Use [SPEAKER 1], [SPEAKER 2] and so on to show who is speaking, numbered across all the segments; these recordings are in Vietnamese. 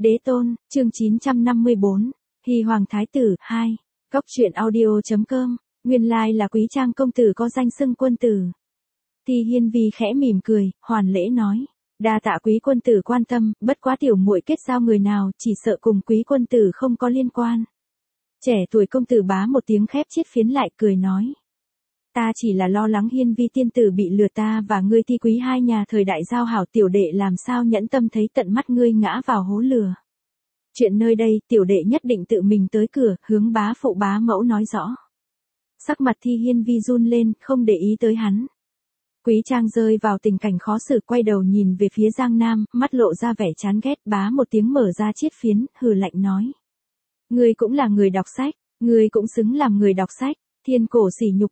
[SPEAKER 1] Đế tôn, chương 954, Hy Hoàng Thái tử, 2, Cốc truyện audio.com, nguyên lai là Quý Trang công tử có danh xưng quân tử. Ti Hiên Vi khẽ mỉm cười, hoàn lễ nói, đa tạ quý quân tử quan tâm, bất quá tiểu muội kết giao người nào, chỉ sợ cùng quý quân tử không có liên quan. Trẻ tuổi công tử bá một tiếng khép chiết phiến lại cười nói. Ta chỉ là lo lắng Hiên Vi tiên tử bị lừa ta và ngươi Thi quý hai nhà thời đại giao hảo tiểu đệ làm sao nhẫn tâm thấy tận mắt ngươi ngã vào hố lừa. Chuyện nơi đây tiểu đệ nhất định tự mình tới cửa, hướng bá phụ bá mẫu nói rõ. Sắc mặt Thi Hiên Vi run lên, không để ý tới hắn. Quý Trang rơi vào tình cảnh khó xử, quay đầu nhìn về phía Giang Nam, mắt lộ ra vẻ chán ghét, bá một tiếng mở ra chiết phiến, hừ lạnh nói. Ngươi cũng là người đọc sách, ngươi cũng xứng làm người đọc sách, thiên cổ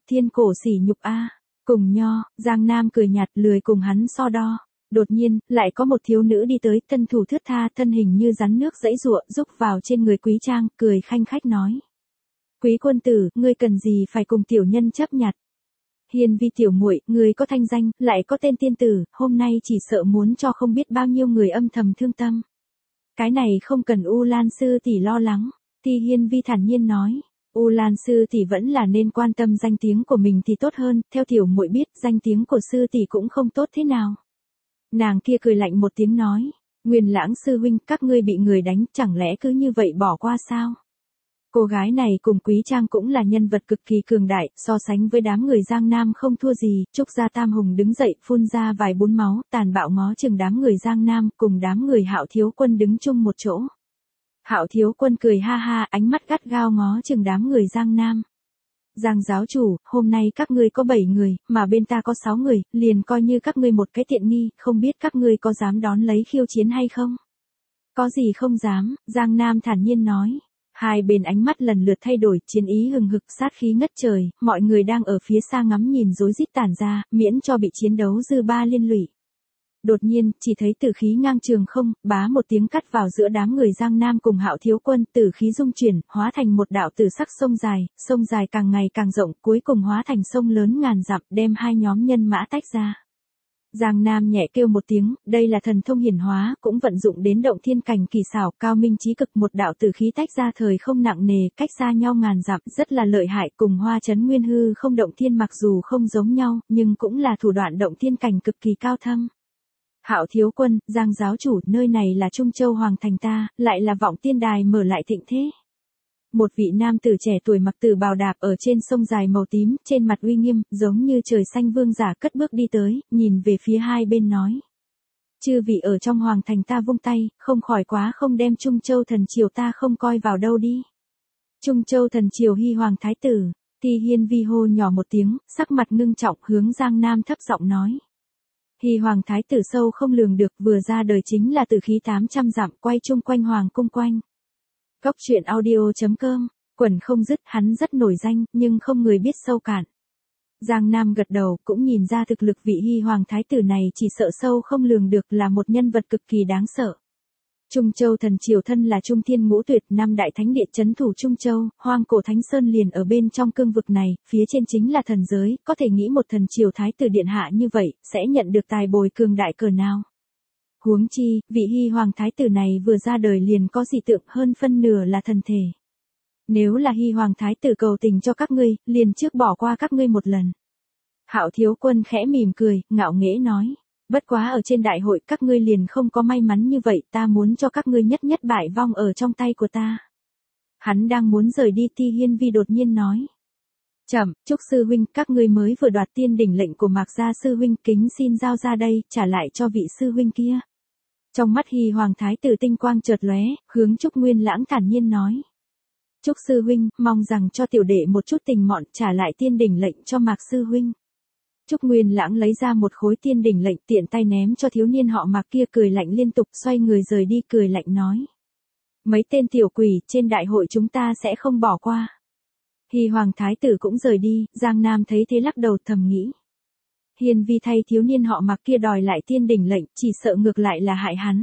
[SPEAKER 1] sỉ nhục a. Cùng nho, Giang Nam cười nhạt lười cùng hắn so đo. Đột nhiên, lại có một thiếu nữ đi tới, thân thủ thướt tha, thân hình như rắn nước giãy giụa, rúc vào trên người Quý Trang, cười khanh khách nói. Quý quân tử, ngươi cần gì phải cùng tiểu nhân chấp nhặt. Hiên Vi tiểu muội, ngươi có thanh danh, lại có tên tiên tử, hôm nay chỉ sợ muốn cho không biết bao nhiêu người âm thầm thương tâm. Cái này không cần U Lan sư tỷ lo lắng, Ti Hiên Vi thản nhiên nói. U Lan sư tỷ vẫn là nên quan tâm danh tiếng của mình thì tốt hơn, theo tiểu muội biết, danh tiếng của sư tỷ cũng không tốt thế nào. Nàng kia cười lạnh một tiếng nói, Nguyên Lãng sư huynh, các ngươi bị người đánh, chẳng lẽ cứ như vậy bỏ qua sao? Cô gái này cùng Quý Trang cũng là nhân vật cực kỳ cường đại, so sánh với đám người Giang Nam không thua gì. Trúc Gia Tam Hùng đứng dậy, phun ra vài bún máu, tàn bạo ngó chừng đám người Giang Nam, cùng đám người Hạo Thiếu Quân đứng chung một chỗ. Hạo Thiếu Quân cười ha ha, ánh mắt gắt gao ngó chừng đám người Giang Nam. Giang giáo chủ, hôm nay các ngươi có 7 người, mà bên ta có 6 người, liền coi như các ngươi một cái tiện nghi, không biết các ngươi có dám đón lấy khiêu chiến hay không? Có gì không dám, Giang Nam thản nhiên nói. Hai bên ánh mắt lần lượt thay đổi, chiến ý hừng hực, sát khí ngất trời, mọi người đang ở phía xa ngắm nhìn rối rít tản ra, miễn cho bị chiến đấu dư ba liên lụy. Đột nhiên, chỉ thấy tử khí ngang trường không, bá một tiếng cắt vào giữa đám người Giang Nam cùng Hạo Thiếu Quân, tử khí dung chuyển, hóa thành một đạo tử sắc sông dài càng ngày càng rộng, cuối cùng hóa thành sông lớn ngàn dặm, đem hai nhóm nhân mã tách ra. Giang Nam nhẹ kêu một tiếng, đây là thần thông hiển hóa, cũng vận dụng đến động thiên cảnh kỳ xảo, cao minh trí cực, một đạo tử khí tách ra thời không nặng nề, cách xa nhau ngàn dặm, rất là lợi hại, cùng Hoa Chấn Nguyên Hư không động thiên mặc dù không giống nhau, nhưng cũng là thủ đoạn động thiên cảnh cực kỳ cao thâm. Hạo Thiếu Quân, Giang giáo chủ, nơi này là Trung Châu Hoàng thành ta, lại là Vọng Tiên Đài mở lại thịnh thế. Một vị nam tử trẻ tuổi mặc tử bào đạp ở trên sông dài màu tím, trên mặt uy nghiêm, giống như trời xanh vương giả cất bước đi tới, nhìn về phía hai bên nói. Chư vị ở trong Hoàng thành ta vung tay, không khỏi quá không đem Trung Châu thần triều ta không coi vào đâu đi. Trung Châu thần triều Hy Hoàng Thái tử, Ti Hiên Vi hô nhỏ một tiếng, sắc mặt ngưng trọng hướng Giang Nam thấp giọng nói. Hy Hoàng Thái tử sâu không lường được, vừa ra đời chính là tử khí 800 dặm, quay chung quanh Hoàng cung quanh. Cốc truyện audio.com, quần không dứt, hắn rất nổi danh, nhưng không người biết sâu cạn. Giang Nam gật đầu, cũng nhìn ra thực lực vị Hy Hoàng Thái tử này chỉ sợ sâu không lường được, là một nhân vật cực kỳ đáng sợ. Trung Châu thần triều thân là Trung Thiên Ngũ Tuyệt, năm đại thánh địa trấn thủ Trung Châu, Hoang Cổ Thánh Sơn liền ở bên trong cương vực này, phía trên chính là thần giới, có thể nghĩ một thần triều thái tử điện hạ như vậy, sẽ nhận được tài bồi cường đại cỡ nào. Huống chi, vị Hy Hoàng Thái tử này vừa ra đời liền có dị tượng, hơn phân nửa là thần thể. Nếu là Hy Hoàng Thái tử cầu tình cho các ngươi, liền trước bỏ qua các ngươi một lần. Hạo Thiếu Quân khẽ mỉm cười, ngạo nghễ nói. Bất quá ở trên đại hội các ngươi liền không có may mắn như vậy, ta muốn cho các ngươi nhất nhất bại vong ở trong tay của ta. Hắn đang muốn rời đi, Ti Hiên Vi đột nhiên nói. Chậm, Trúc sư huynh, các ngươi mới vừa đoạt tiên đỉnh lệnh của Mạc gia sư huynh, kính xin giao ra đây, trả lại cho vị sư huynh kia. Trong mắt Hy Hoàng Thái tử tinh quang chợt lóe, hướng Trúc Nguyên Lãng thản nhiên nói. Trúc sư huynh, mong rằng cho tiểu đệ một chút tình mọn, trả lại tiên đỉnh lệnh cho Mạc sư huynh. Trúc Nguyên Lãng lấy ra một khối tiên đỉnh lệnh, tiện tay ném cho thiếu niên họ Mạc kia, cười lạnh liên tục, xoay người rời đi, cười lạnh nói. Mấy tên tiểu quỷ, trên đại hội chúng ta sẽ không bỏ qua. Hy Hoàng Thái tử cũng rời đi, Giang Nam thấy thế lắc đầu thầm nghĩ. Hiên Vi thay thiếu niên họ Mạc kia đòi lại tiên đỉnh lệnh, chỉ sợ ngược lại là hại hắn.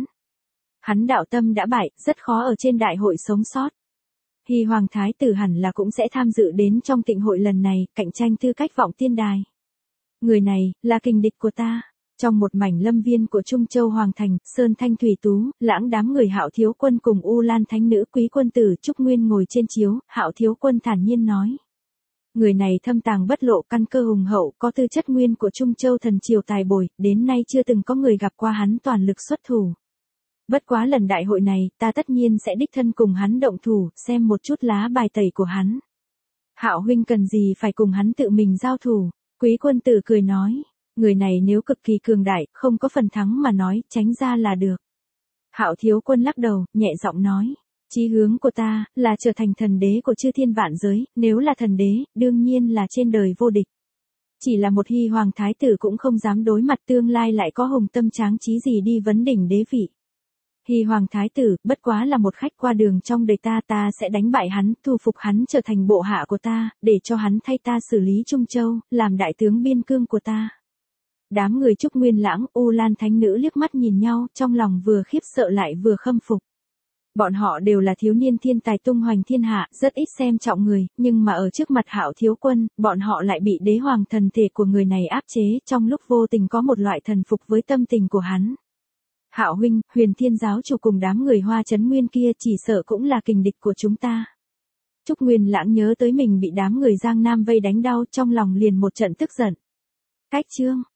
[SPEAKER 1] Hắn đạo tâm đã bại, rất khó ở trên đại hội sống sót. Hy Hoàng Thái tử hẳn là cũng sẽ tham dự đến trong tịnh hội lần này, cạnh tranh tư cách Vọng Tiên Đài. Người này, là kình địch của ta. Trong một mảnh lâm viên của Trung Châu Hoàng Thành, Sơn Thanh Thủy Tú, lãng đám người Hạo Thiếu Quân cùng U Lan Thánh Nữ Quý Quân Tử Trúc Nguyên ngồi trên chiếu, Hạo Thiếu Quân thản nhiên nói. Người này thâm tàng bất lộ, căn cơ hùng hậu, có tư chất nguyên của Trung Châu thần triều tài bồi, đến nay chưa từng có người gặp qua hắn toàn lực xuất thủ. Bất quá lần đại hội này, ta tất nhiên sẽ đích thân cùng hắn động thủ, xem một chút lá bài tẩy của hắn. Hạo huynh cần gì phải cùng hắn tự mình giao thủ? Quý Quân Tử cười nói, người này nếu cực kỳ cường đại, không có phần thắng mà nói, tránh ra là được. Hạo Thiếu Quân lắc đầu, nhẹ giọng nói, chí hướng của ta, là trở thành thần đế của chư thiên vạn giới, nếu là thần đế, đương nhiên là trên đời vô địch. Chỉ là một Hy Hoàng Thái tử cũng không dám đối mặt tương lai lại có hùng tâm tráng trí gì đi vấn đỉnh đế vị. Hy Hoàng Thái tử, bất quá là một khách qua đường trong đời ta, ta sẽ đánh bại hắn, thu phục hắn trở thành bộ hạ của ta, để cho hắn thay ta xử lý Trung Châu, làm đại tướng biên cương của ta. Đám người Trúc Nguyên Lãng, U Lan Thánh Nữ liếc mắt nhìn nhau, trong lòng vừa khiếp sợ lại vừa khâm phục. Bọn họ đều là thiếu niên thiên tài tung hoành thiên hạ, rất ít xem trọng người, nhưng mà ở trước mặt Hạo Thiếu Quân, bọn họ lại bị đế hoàng thần thể của người này áp chế, trong lúc vô tình có một loại thần phục với tâm tình của hắn. Hạo huynh, Huyền Thiên giáo chủ cùng đám người Hoa Chấn Nguyên kia chỉ sợ cũng là kình địch của chúng ta. Trúc Nguyên Lãng nhớ tới mình bị đám người Giang Nam vây đánh đau, trong lòng liền một trận tức giận. Cách chương